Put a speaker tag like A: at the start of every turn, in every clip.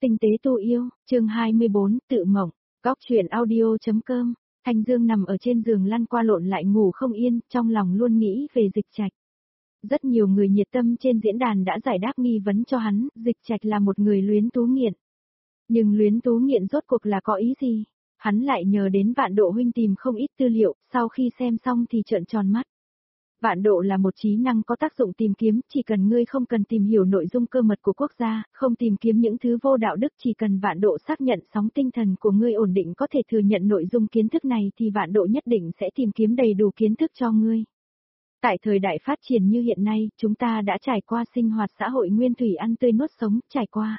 A: Tinh tế tu yêu, chương 24, tự mộng, góc truyện audio.com. Thanh Dương nằm ở trên giường lăn qua lộn lại ngủ không yên, trong lòng luôn nghĩ về Dịch Trạch. Rất nhiều người nhiệt tâm trên diễn đàn đã giải đáp nghi vấn cho hắn, Dịch Trạch là một người luyến tú nghiện. Nhưng luyến tú nghiện rốt cuộc là có ý gì? Hắn lại nhờ đến Vạn Độ huynh tìm không ít tư liệu, sau khi xem xong thì trợn tròn mắt. Vạn Độ là một trí năng có tác dụng tìm kiếm, chỉ cần ngươi không cần tìm hiểu nội dung cơ mật của quốc gia, không tìm kiếm những thứ vô đạo đức, chỉ cần Vạn Độ xác nhận sóng tinh thần của ngươi ổn định có thể thừa nhận nội dung kiến thức này thì Vạn Độ nhất định sẽ tìm kiếm đầy đủ kiến thức cho ngươi. Tại thời đại phát triển như hiện nay, chúng ta đã trải qua sinh hoạt xã hội nguyên thủy ăn tươi nuốt sống, trải qua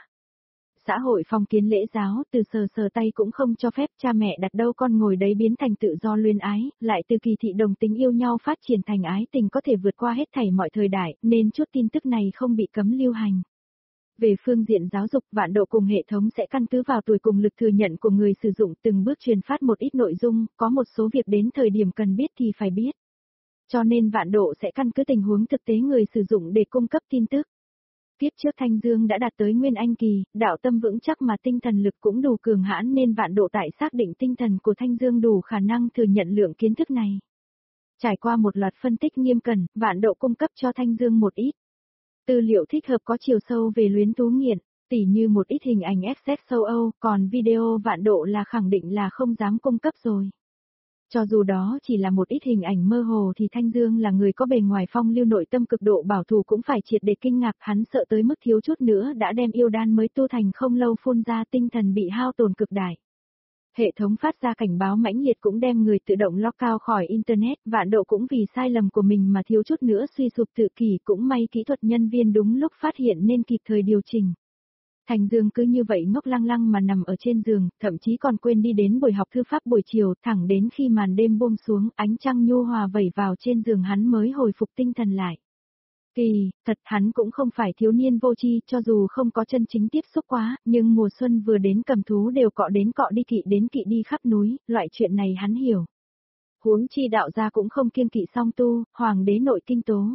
A: xã hội phong kiến lễ giáo, từ sờ tay cũng không cho phép, cha mẹ đặt đâu con ngồi đấy biến thành tự do luyến ái, lại từ kỳ thị đồng tính yêu nhau phát triển thành ái tình có thể vượt qua hết thảy mọi thời đại, nên chút tin tức này không bị cấm lưu hành. Về phương diện giáo dục, Vạn Độ cùng hệ thống sẽ căn cứ vào tuổi cùng lực thừa nhận của người sử dụng từng bước truyền phát một ít nội dung, có một số việc đến thời điểm cần biết thì phải biết. Cho nên Vạn Độ sẽ căn cứ tình huống thực tế người sử dụng để cung cấp tin tức. Kiếp trước Thanh Dương đã đạt tới Nguyên Anh kỳ, đạo tâm vững chắc mà tinh thần lực cũng đủ cường hãn nên Vạn Độ tại xác định tinh thần của Thanh Dương đủ khả năng thừa nhận lượng kiến thức này. Trải qua một loạt phân tích nghiêm cẩn, Vạn Độ cung cấp cho Thanh Dương một ít tư liệu thích hợp có chiều sâu về luyến tú nghiện, tỉ như một ít hình ảnh XX châu Âu, còn video Vạn Độ là khẳng định là không dám cung cấp rồi. Cho dù đó chỉ là một ít hình ảnh mơ hồ thì Thanh Dương là người có bề ngoài phong lưu nội tâm cực độ bảo thủ cũng phải triệt để kinh ngạc, hắn sợ tới mức thiếu chút nữa đã đem yêu đan mới tu thành không lâu phun ra, tinh thần bị hao tổn cực đại. Hệ thống phát ra cảnh báo mãnh liệt cũng đem người tự động lock out khỏi Internet, Vạn Độ cũng vì sai lầm của mình mà thiếu chút nữa suy sụp tự kỷ, cũng may kỹ thuật nhân viên đúng lúc phát hiện nên kịp thời điều chỉnh. Thanh Dương cứ như vậy ngốc lăng lăng mà nằm ở trên giường, thậm chí còn quên đi đến buổi học thư pháp buổi chiều, thẳng đến khi màn đêm buông xuống, ánh trăng nhu hòa vẩy vào trên giường hắn mới hồi phục tinh thần lại. Kỳ, thật hắn cũng không phải thiếu niên vô tri, cho dù không có chân chính tiếp xúc quá, nhưng mùa xuân vừa đến cầm thú đều cọ đến cọ đi kỵ đến kỵ đi khắp núi, loại chuyện này hắn hiểu. Huống chi đạo gia cũng không kiêng kỵ song tu, hoàng đế nội kinh tố.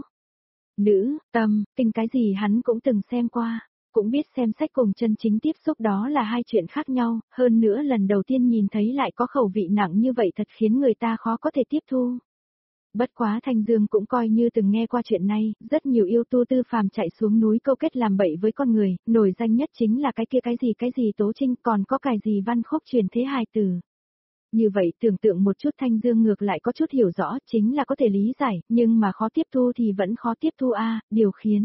A: Nữ, tâm, kinh cái gì hắn cũng từng xem qua. Cũng biết xem sách cùng chân chính tiếp xúc đó là hai chuyện khác nhau, hơn nữa lần đầu tiên nhìn thấy lại có khẩu vị nặng như vậy thật khiến người ta khó có thể tiếp thu. Bất quá Thanh Dương cũng coi như từng nghe qua chuyện này, rất nhiều yêu tu tư phàm chạy xuống núi câu kết làm bậy với con người, nổi danh nhất chính là cái kia cái gì Tố Trinh, còn có cái gì Văn Khúc truyền thế hài tử. Như vậy tưởng tượng một chút Thanh Dương ngược lại có chút hiểu rõ, chính là có thể lý giải, nhưng mà khó tiếp thu thì vẫn khó tiếp thu điều khiến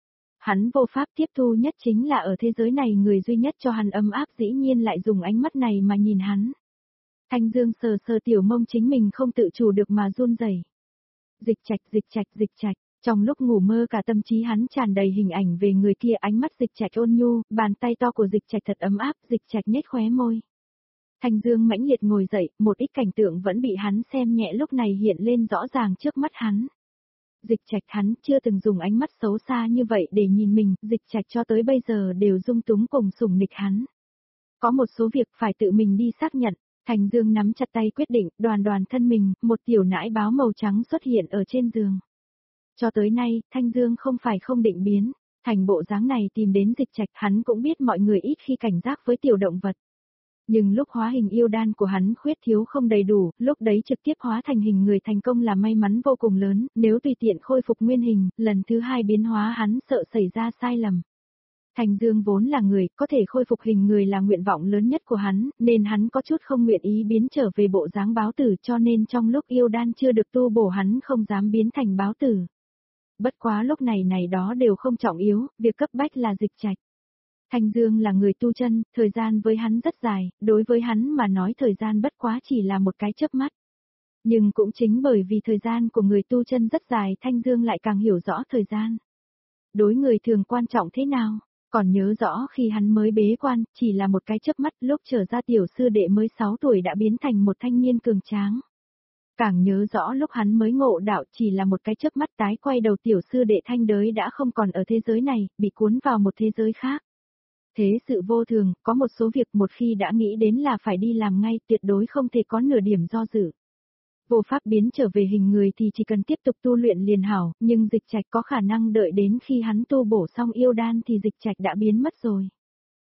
A: hắn vô pháp tiếp thu nhất chính là ở thế giới này người duy nhất cho hắn ấm áp dĩ nhiên lại dùng ánh mắt này mà nhìn hắn. Thanh Dương sờ tiểu mông chính mình không tự chủ được mà run rẩy. Dịch Trạch, trong lúc ngủ mơ cả tâm trí hắn tràn đầy hình ảnh về người kia, ánh mắt Dịch Trạch ôn nhu, bàn tay to của Dịch Trạch thật ấm áp, Dịch Trạch nhếch khóe môi. Thanh Dương mãnh liệt ngồi dậy, một ít cảnh tượng vẫn bị hắn xem nhẹ lúc này hiện lên rõ ràng trước mắt hắn. Dịch Trạch hắn chưa từng dùng ánh mắt xấu xa như vậy để nhìn mình, Dịch Trạch cho tới bây giờ đều dung túng cùng sủng nịch hắn. Có một số việc phải tự mình đi xác nhận, Thanh Dương nắm chặt tay quyết định, đoàn thân mình, một tiểu nãi báo màu trắng xuất hiện ở trên giường. Cho tới nay, Thanh Dương không phải không định biến, thành bộ dáng này tìm đến Dịch Trạch, hắn cũng biết mọi người ít khi cảnh giác với tiểu động vật. Nhưng lúc hóa hình yêu đan của hắn khuyết thiếu không đầy đủ, lúc đấy trực tiếp hóa thành hình người thành công là may mắn vô cùng lớn, nếu tùy tiện khôi phục nguyên hình, lần thứ hai biến hóa hắn sợ xảy ra sai lầm. Thanh Dương vốn là người, có thể khôi phục hình người là nguyện vọng lớn nhất của hắn, nên hắn có chút không nguyện ý biến trở về bộ dáng báo tử, cho nên trong lúc yêu đan chưa được tu bổ hắn không dám biến thành báo tử. Bất quá lúc này đó đều không trọng yếu, việc cấp bách là Dịch Trạch. Thanh Dương là người tu chân, thời gian với hắn rất dài, đối với hắn mà nói thời gian bất quá chỉ là một cái chớp mắt. Nhưng cũng chính bởi vì thời gian của người tu chân rất dài, Thanh Dương lại càng hiểu rõ thời gian. Đối người thường quan trọng thế nào, còn nhớ rõ khi hắn mới bế quan, chỉ là một cái chớp mắt, lúc trở ra tiểu sư đệ mới 6 tuổi đã biến thành một thanh niên cường tráng. Càng nhớ rõ lúc hắn mới ngộ đạo chỉ là một cái chớp mắt tái quay đầu tiểu sư đệ Thanh Đới đã không còn ở thế giới này, bị cuốn vào một thế giới khác. Thế sự vô thường, có một số việc một khi đã nghĩ đến là phải đi làm ngay, tuyệt đối không thể có nửa điểm do dự. Vô pháp biến trở về hình người thì chỉ cần tiếp tục tu luyện liền hảo, nhưng Dịch Trạch có khả năng đợi đến khi hắn tu bổ xong yêu đan thì Dịch Trạch đã biến mất rồi.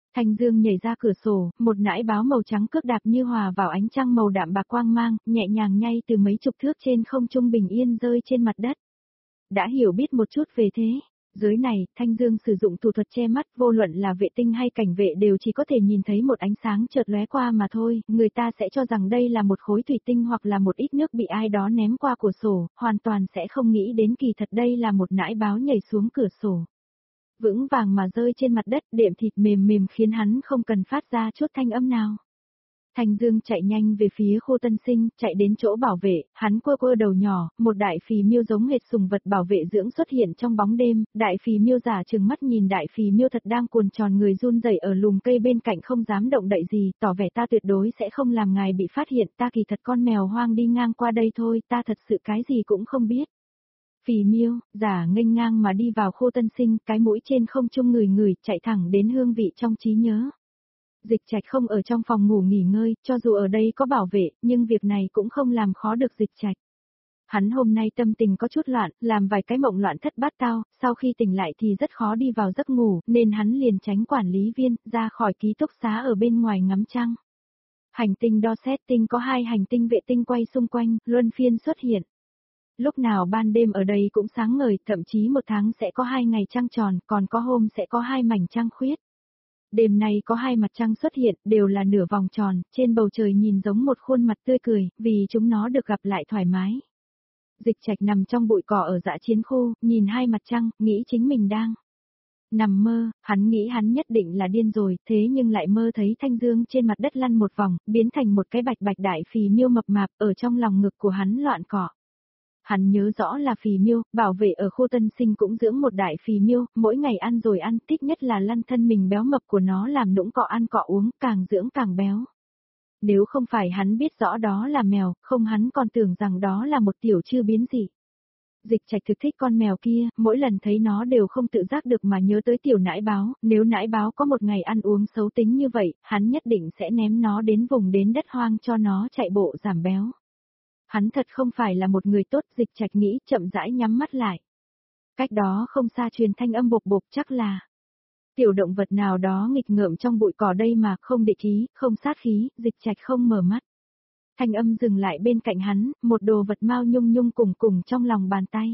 A: Thanh Dương nhảy ra cửa sổ, một nãi báo màu trắng cước đạp như hòa vào ánh trăng màu đạm bạc quang mang, nhẹ nhàng nhay từ mấy chục thước trên không trung bình yên rơi trên mặt đất. Đã hiểu biết một chút về thế. Giới này, Thanh Dương sử dụng thủ thuật che mắt, vô luận là vệ tinh hay cảnh vệ đều chỉ có thể nhìn thấy một ánh sáng chợt lóe qua mà thôi, người ta sẽ cho rằng đây là một khối thủy tinh hoặc là một ít nước bị ai đó ném qua cửa sổ, hoàn toàn sẽ không nghĩ đến kỳ thật đây là một nãi báo nhảy xuống cửa sổ. Vững vàng mà rơi trên mặt đất, đệm thịt mềm mềm khiến hắn không cần phát ra chút thanh âm nào. Thanh Dương chạy nhanh về phía khu tân sinh, chạy đến chỗ bảo vệ, hắn quơ quơ đầu nhỏ, một đại phì miêu giống hệt sùng vật bảo vệ dưỡng xuất hiện trong bóng đêm, đại phì miêu giả trừng mắt nhìn đại phì miêu thật đang cuồn tròn người run rẩy ở lùm cây bên cạnh không dám động đậy gì, tỏ vẻ ta tuyệt đối sẽ không làm ngài bị phát hiện, ta kỳ thật con mèo hoang đi ngang qua đây thôi, ta thật sự cái gì cũng không biết. Phì miêu, giả nghênh ngang mà đi vào khu tân sinh, cái mũi trên không trung ngửi chạy thẳng đến hương vị trong trí nhớ. Dịch Trạch không ở trong phòng ngủ nghỉ ngơi, cho dù ở đây có bảo vệ, nhưng việc này cũng không làm khó được Dịch Trạch. Hắn hôm nay tâm tình có chút loạn, làm vài cái mộng loạn thất bát tao, sau khi tỉnh lại thì rất khó đi vào giấc ngủ, nên hắn liền tránh quản lý viên, ra khỏi ký túc xá ở bên ngoài ngắm trăng. Hành tinh đo xét tinh có 2 hành tinh vệ tinh quay xung quanh, luân phiên xuất hiện. Lúc nào ban đêm ở đây cũng sáng ngời, thậm chí một tháng sẽ có 2 ngày trăng tròn, còn có hôm sẽ có 2 mảnh trăng khuyết. Đêm nay có 2 mặt trăng xuất hiện, đều là nửa vòng tròn, trên bầu trời nhìn giống một khuôn mặt tươi cười, vì chúng nó được gặp lại thoải mái. Dịch Trạch nằm trong bụi cỏ ở dã chiến khu, nhìn 2 mặt trăng, nghĩ chính mình đang nằm mơ, hắn nghĩ hắn nhất định là điên rồi, thế nhưng lại mơ thấy Thanh Dương trên mặt đất lăn một vòng, biến thành một cái bạch đại phì miêu mập mạp, ở trong lòng ngực của hắn loạn cỏ. Hắn nhớ rõ là phì miêu, bảo vệ ở khu tân sinh cũng dưỡng một đại phì miêu, mỗi ngày ăn rồi ăn, thích nhất là lăn thân mình béo mập của nó làm nũng cọ ăn cọ uống, càng dưỡng càng béo. Nếu không phải hắn biết rõ đó là mèo, không hắn còn tưởng rằng đó là một tiểu chư biến dị. Dịch Trạch thực thích con mèo kia, mỗi lần thấy nó đều không tự giác được mà nhớ tới tiểu nãi báo, nếu nãi báo có một ngày ăn uống xấu tính như vậy, hắn nhất định sẽ ném nó đến vùng đến đất hoang cho nó chạy bộ giảm béo. Hắn thật không phải là một người tốt, Dịch Trạch nghĩ chậm rãi nhắm mắt lại. Cách đó không xa truyền thanh âm bộc bộc chắc là tiểu động vật nào đó nghịch ngợm trong bụi cỏ đây mà không để ý, không sát khí, Dịch Trạch không mở mắt. Thanh âm dừng lại bên cạnh hắn, một đồ vật mau nhung nhung cùng trong lòng bàn tay.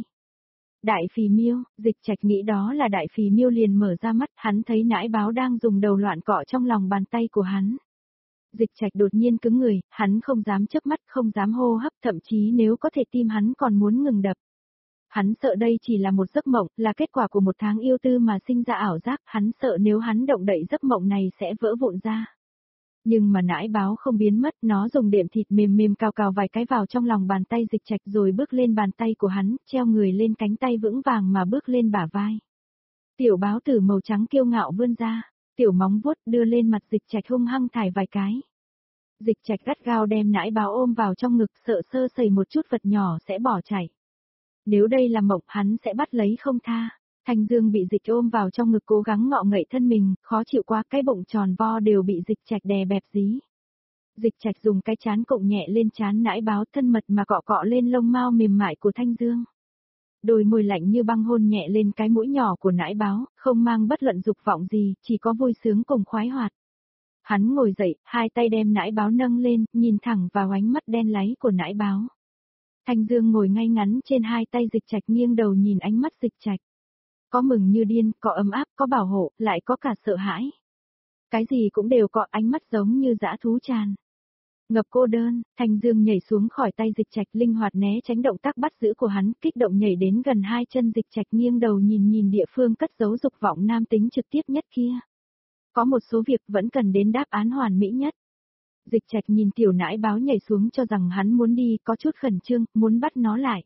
A: Đại phì miêu, Dịch Trạch nghĩ đó là đại phì miêu liền mở ra mắt, hắn thấy nãi báo đang dùng đầu loạn cọ trong lòng bàn tay của hắn. Dịch Trạch đột nhiên cứng người, hắn không dám chớp mắt, không dám hô hấp, thậm chí nếu có thể tim hắn còn muốn ngừng đập. Hắn sợ đây chỉ là một giấc mộng, là kết quả của một tháng yêu tư mà sinh ra ảo giác, hắn sợ nếu hắn động đậy giấc mộng này sẽ vỡ vụn ra. Nhưng mà nãi báo không biến mất, nó dùng đệm thịt mềm mềm cào vài cái vào trong lòng bàn tay Dịch Trạch rồi bước lên bàn tay của hắn, treo người lên cánh tay vững vàng mà bước lên bả vai. Tiểu báo tử màu trắng kiêu ngạo vươn ra, tiểu móng vuốt đưa lên mặt Dịch Trạch hung hăng thải vài cái. Dịch Trạch gắt gao đem nãi báo ôm vào trong ngực, sợ sơ sẩy một chút vật nhỏ sẽ bỏ chạy. Nếu đây là mộng hắn sẽ bắt lấy không tha. Thanh Dương bị Dịch ôm vào trong ngực cố gắng ngọ ngậy thân mình, khó chịu quá, cái bụng tròn vo đều bị Dịch Trạch đè bẹp dí. Dịch Trạch dùng cái chán cụng nhẹ lên trán nãi báo, thân mật mà cọ cọ lên lông mao mềm mại của Thanh Dương. Đôi môi lạnh như băng hôn nhẹ lên cái mũi nhỏ của nãi báo, không mang bất luận dục vọng gì, chỉ có vui sướng cùng khoái hoạt. Hắn ngồi dậy, hai tay đem nãi báo nâng lên, nhìn thẳng vào ánh mắt đen láy của nãi báo. Thanh Dương ngồi ngay ngắn trên hai tay Dịch Trạch, nghiêng đầu nhìn ánh mắt Dịch Trạch. Có mừng như điên, có ấm áp, có bảo hộ, lại có cả sợ hãi. Cái gì cũng đều có, ánh mắt giống như dã thú tràn ngập cô đơn. Thanh Dương nhảy xuống khỏi tay Dịch Trạch, linh hoạt né tránh động tác bắt giữ của hắn, kích động nhảy đến gần hai chân Dịch Trạch, nghiêng đầu nhìn địa phương cất giấu dục vọng nam tính trực tiếp nhất kia. Có một số việc vẫn cần đến đáp án hoàn mỹ nhất. Dịch Trạch nhìn tiểu nãi báo nhảy xuống cho rằng hắn muốn đi, có chút khẩn trương, muốn bắt nó lại.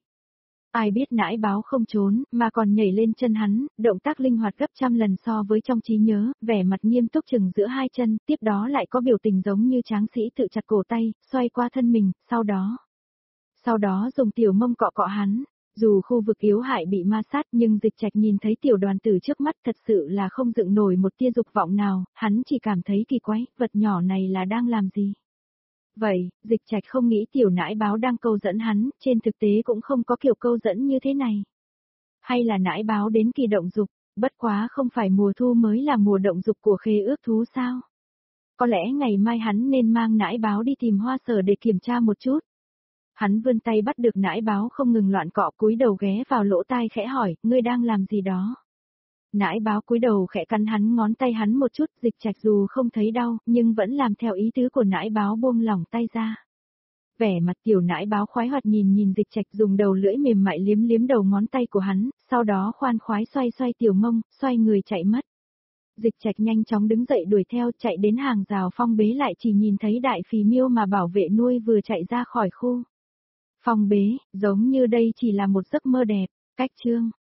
A: Ai biết nãi báo không trốn, mà còn nhảy lên chân hắn, động tác linh hoạt gấp trăm lần so với trong trí nhớ, vẻ mặt nghiêm túc chừng giữa hai chân, tiếp đó lại có biểu tình giống như tráng sĩ tự chặt cổ tay, xoay qua thân mình, sau đó dùng tiểu mông cọ cọ hắn. Dù khu vực yếu hại bị ma sát nhưng Dịch Trạch nhìn thấy tiểu đoàn tử trước mắt thật sự là không dựng nổi một tia dục vọng nào, hắn chỉ cảm thấy kỳ quái, vật nhỏ này là đang làm gì. Vậy, Dịch Trạch không nghĩ tiểu nãi báo đang câu dẫn hắn, trên thực tế cũng không có kiểu câu dẫn như thế này. Hay là nãi báo đến kỳ động dục, Bất quá không phải mùa thu mới là mùa động dục của khế ước thú sao? Có lẽ ngày mai hắn nên mang nãi báo đi tìm Hoa Sở để kiểm tra một chút. Hắn vươn tay bắt được nãi báo không ngừng loạn cọ, cúi đầu ghé vào lỗ tai khẽ hỏi, ngươi đang làm gì đó? Nãi báo cúi đầu khẽ cắn hắn ngón tay hắn một chút, Dịch Trạch dù không thấy đau, nhưng vẫn làm theo ý tứ của nãi báo buông lỏng tay ra. Vẻ mặt tiểu nãi báo khoái hoạt nhìn Dịch Trạch dùng đầu lưỡi mềm mại liếm liếm đầu ngón tay của hắn, sau đó khoan khoái xoay tiểu mông, xoay người chạy mất. Dịch Trạch nhanh chóng đứng dậy đuổi theo, chạy đến hàng rào phong bế lại chỉ nhìn thấy đại phì miêu mà bảo vệ nuôi vừa chạy ra khỏi khu phong bế, giống như đây chỉ là một giấc mơ đẹp. Cách chương